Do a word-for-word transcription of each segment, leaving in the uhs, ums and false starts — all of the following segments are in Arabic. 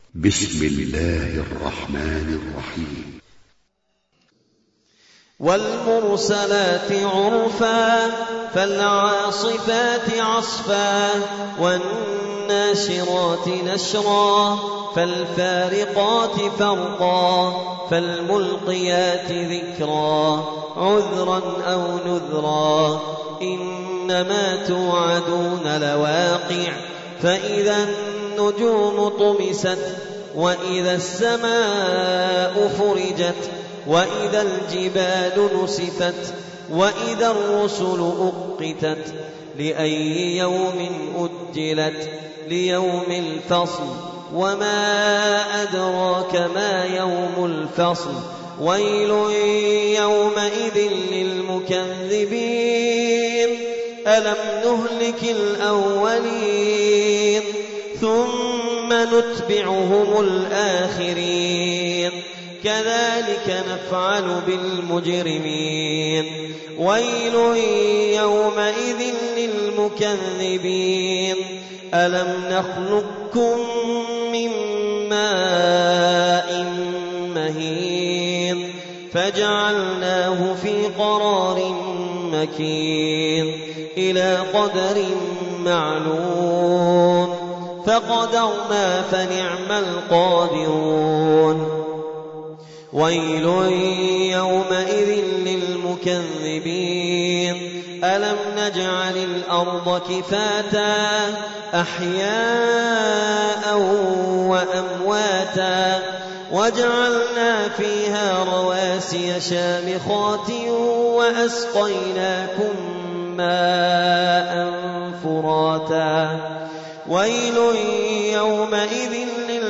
بسم الله الرحمن الرحيم. والمرسلات عرفا فالعاصفات عصفا والناشرات نشرا فالفارقات فرقا فالملقيات ذكرا عذرا أو نذرا إنما توعدون لواقع فإذا النجوم طمست وإذا السماء فرجت وإذا الجبال نسفت وإذا الرسل أقتت لأي يوم أجلت ليوم الفصل وما أدراك ما يوم الفصل ويل يومئذ للمكذبين ألم نهلك الأولين ثم نتبعهم الآخرين كذلك نفعل بالمجرمين ويل يومئذ للمكذبين ألم نخلقكم من ماء مهين فجعلناه في قرار مكين إلى قدر معلوم فقدرنا فنعم القادرون ويل يومئذ للمكذبين ألم نجعل الأرض كفاتا أحياء وأمواتا وجعلنا فيها رواسي شامخات وأسقيناكم ماء فراتا ويل يومئذ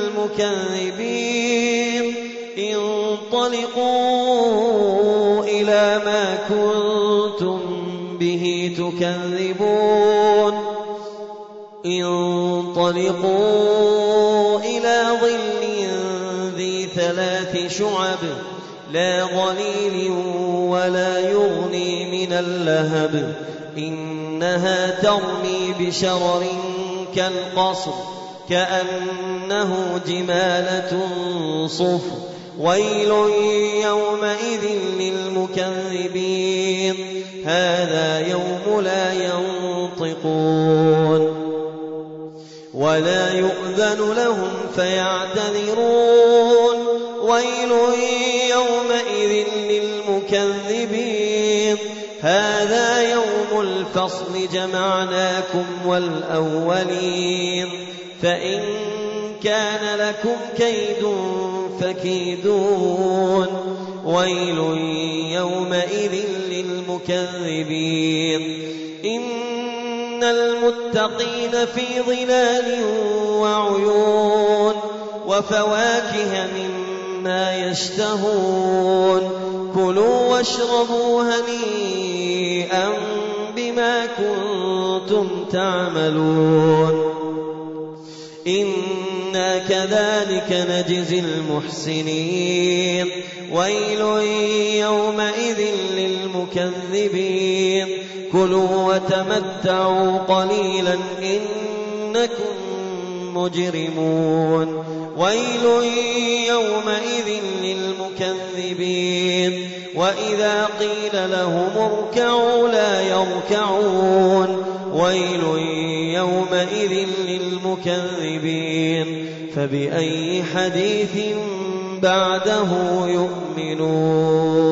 للمكذبين انطلقوا إلى ما كنتم به تكذبون انطلقوا إلى ظل ذي ثلاث شعب لا ظليل ولا يغني من اللهب إنها ترمي بشرر كالقصر كأنه جمالة صفر ويل يومئذ للمكذبين هذا يوم لا ينطقون ولا يؤذن لهم فيعتذرون ويل يومئذ للمكذبين هذا يوم الفصل جمعناكم والأولين فإن كان لكم كيد فكيدون ويل يومئذ للمكذبين إن المتقين في ظلال وعيون وفواكه مما يشتهون كلوا واشربوا هنيئا بما كنتم تعملون إنا كذلك نجزي المحسنين ويل يومئذ للمكذبين كلوا وتمتعوا قليلا إنكم مجرمون ويل يومئذ للمكذبين وإذا قيل لهم اركعوا لا يركعون ويل يومئذ للمكذبين فبأي حديث بعده يؤمنون.